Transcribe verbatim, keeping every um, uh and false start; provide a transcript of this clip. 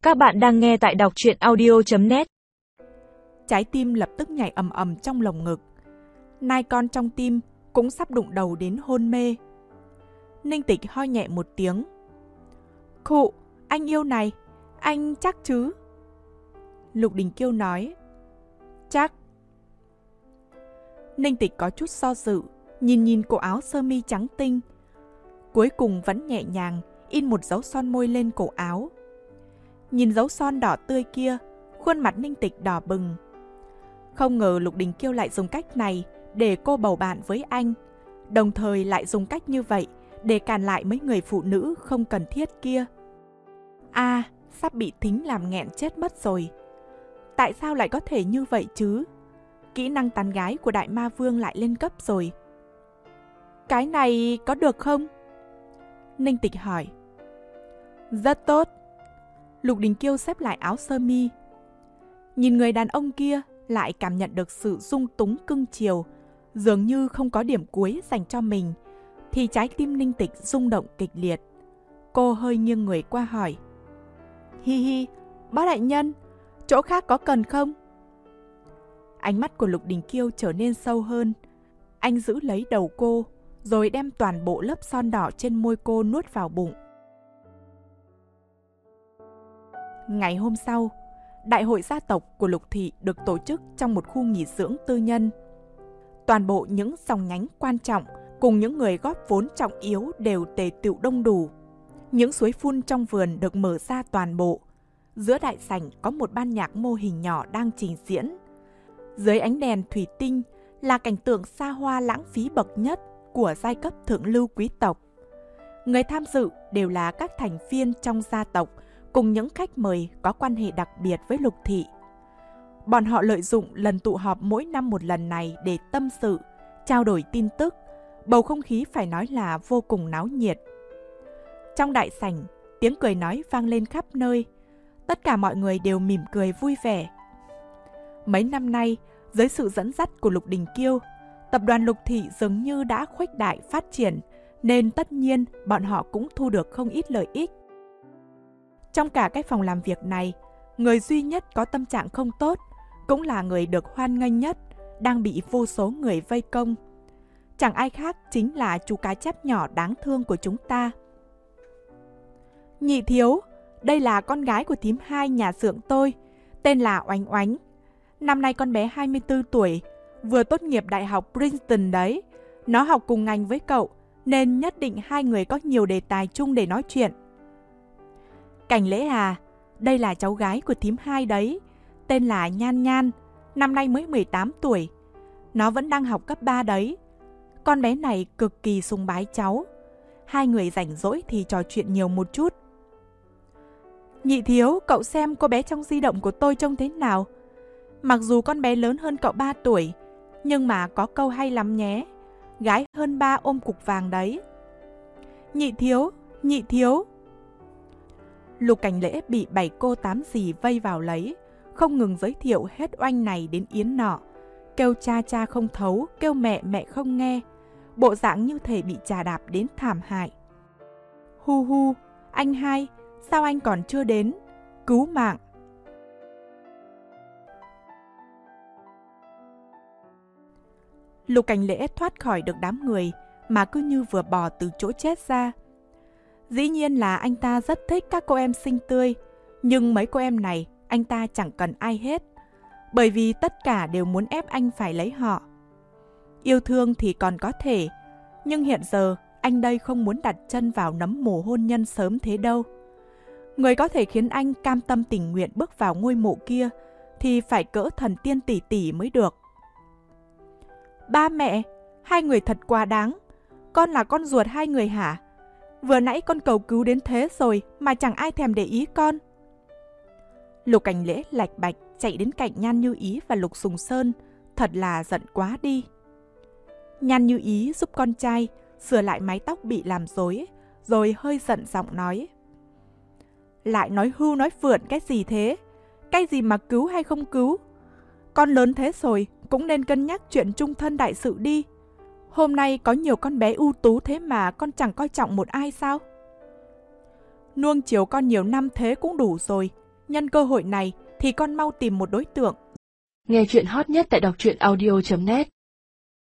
Các bạn đang nghe tại đọc truyện audio chấm net. Trái tim lập tức nhảy ầm ầm trong lồng ngực. Nai con trong tim cũng sắp đụng đầu đến hôn mê. Ninh Tịch ho nhẹ một tiếng. Khụ, anh yêu này, anh chắc chứ? Lục Đình Kiêu nói. Chắc. Ninh Tịch có chút do dự, nhìn nhìn cổ áo sơ mi trắng tinh. Cuối cùng vẫn nhẹ nhàng in một dấu son môi lên cổ áo. Nhìn dấu son đỏ tươi kia, khuôn mặt Ninh Tịch đỏ bừng. Không ngờ Lục Đình Kiêu lại dùng cách này để cô bầu bạn với anh, đồng thời lại dùng cách như vậy để cản lại mấy người phụ nữ không cần thiết kia. À, sắp bị Thính làm nghẹn chết mất rồi. Tại sao lại có thể như vậy chứ? Kỹ năng tán gái của Đại Ma Vương lại lên cấp rồi. Cái này có được không? Ninh Tịch hỏi. Rất tốt. Lục Đình Kiêu xếp lại áo sơ mi. Nhìn người đàn ông kia lại cảm nhận được sự dung túng cưng chiều, dường như không có điểm cuối dành cho mình, thì trái tim Ninh Tịch rung động kịch liệt. Cô hơi nghiêng người qua hỏi. Hi hi, bác đại nhân, chỗ khác có cần không? Ánh mắt của Lục Đình Kiêu trở nên sâu hơn. Anh giữ lấy đầu cô, rồi đem toàn bộ lớp son đỏ trên môi cô nuốt vào bụng. Ngày hôm sau, đại hội gia tộc của Lục Thị được tổ chức trong một khu nghỉ dưỡng tư nhân. Toàn bộ những dòng nhánh quan trọng cùng những người góp vốn trọng yếu đều tề tựu đông đủ. Những suối phun trong vườn được mở ra toàn bộ. Giữa đại sảnh có một ban nhạc mô hình nhỏ đang trình diễn. Dưới ánh đèn thủy tinh là cảnh tượng xa hoa lãng phí bậc nhất của giai cấp thượng lưu quý tộc. Người tham dự đều là các thành viên trong gia tộc cùng những khách mời có quan hệ đặc biệt với Lục Thị. Bọn họ lợi dụng lần tụ họp mỗi năm một lần này để tâm sự, trao đổi tin tức, bầu không khí phải nói là vô cùng náo nhiệt. Trong đại sảnh, tiếng cười nói vang lên khắp nơi, tất cả mọi người đều mỉm cười vui vẻ. Mấy năm nay, dưới sự dẫn dắt của Lục Đình Kiêu, tập đoàn Lục Thị dường như đã khuếch đại phát triển, nên tất nhiên bọn họ cũng thu được không ít lợi ích. Trong cả cái phòng làm việc này, người duy nhất có tâm trạng không tốt, cũng là người được hoan nghênh nhất, đang bị vô số người vây công. Chẳng ai khác chính là chú cá chép nhỏ đáng thương của chúng ta. Nhị thiếu, đây là con gái của thím hai nhà xưởng tôi, tên là Oánh Oánh. Năm nay con bé hai mươi tư tuổi, vừa tốt nghiệp đại học Princeton đấy. Nó học cùng ngành với cậu, nên nhất định hai người có nhiều đề tài chung để nói chuyện. Cảnh Lễ à, đây là cháu gái của thím hai đấy, tên là Nhan Nhan, năm nay mới mười tám tuổi. Nó vẫn đang học cấp ba đấy. Con bé này cực kỳ sùng bái cháu. Hai người rảnh rỗi thì trò chuyện nhiều một chút. Nhị thiếu, cậu xem cô bé trong di động của tôi trông thế nào? Mặc dù con bé lớn hơn cậu ba tuổi, nhưng mà có câu hay lắm nhé. Gái hơn ba ôm cục vàng đấy. Nhị thiếu, nhị thiếu. Lục Cảnh Lễ bị bảy cô tám dì vây vào lấy, không ngừng giới thiệu hết oanh này đến yến nọ, kêu cha cha không thấu, kêu mẹ mẹ không nghe, bộ dạng như thể bị chà đạp đến thảm hại. Hu hu, anh hai, sao anh còn chưa đến? Cứu mạng! Lục Cảnh Lễ thoát khỏi được đám người mà cứ như vừa bò từ chỗ chết ra. Dĩ nhiên là anh ta rất thích các cô em xinh tươi, nhưng mấy cô em này anh ta chẳng cần ai hết, bởi vì tất cả đều muốn ép anh phải lấy họ. Yêu thương thì còn có thể, nhưng hiện giờ anh đây không muốn đặt chân vào nấm mồ hôn nhân sớm thế đâu. Người có thể khiến anh cam tâm tình nguyện bước vào ngôi mộ kia thì phải cỡ thần tiên tỷ tỷ mới được. Ba mẹ, hai người thật quá đáng. Con là con ruột hai người hả? Vừa nãy con cầu cứu đến thế rồi mà chẳng ai thèm để ý con. Lục Cảnh Lễ lạch bạch chạy đến cạnh Nhan Như Ý và Lục Sùng Sơn, thật là giận quá đi. Nhan Như Ý giúp con trai sửa lại mái tóc bị làm rối, rồi hơi giận giọng nói. Lại nói hưu nói phượn cái gì thế? Cái gì mà cứu hay không cứu? Con lớn thế rồi, cũng nên cân nhắc chuyện chung thân đại sự đi. Hôm nay có nhiều con bé ưu tú thế mà con chẳng coi trọng một ai sao? Nuông chiều con nhiều năm thế cũng đủ rồi. Nhân cơ hội này thì con mau tìm một đối tượng. Nghe chuyện hot nhất tại đọc truyện audio chấm net.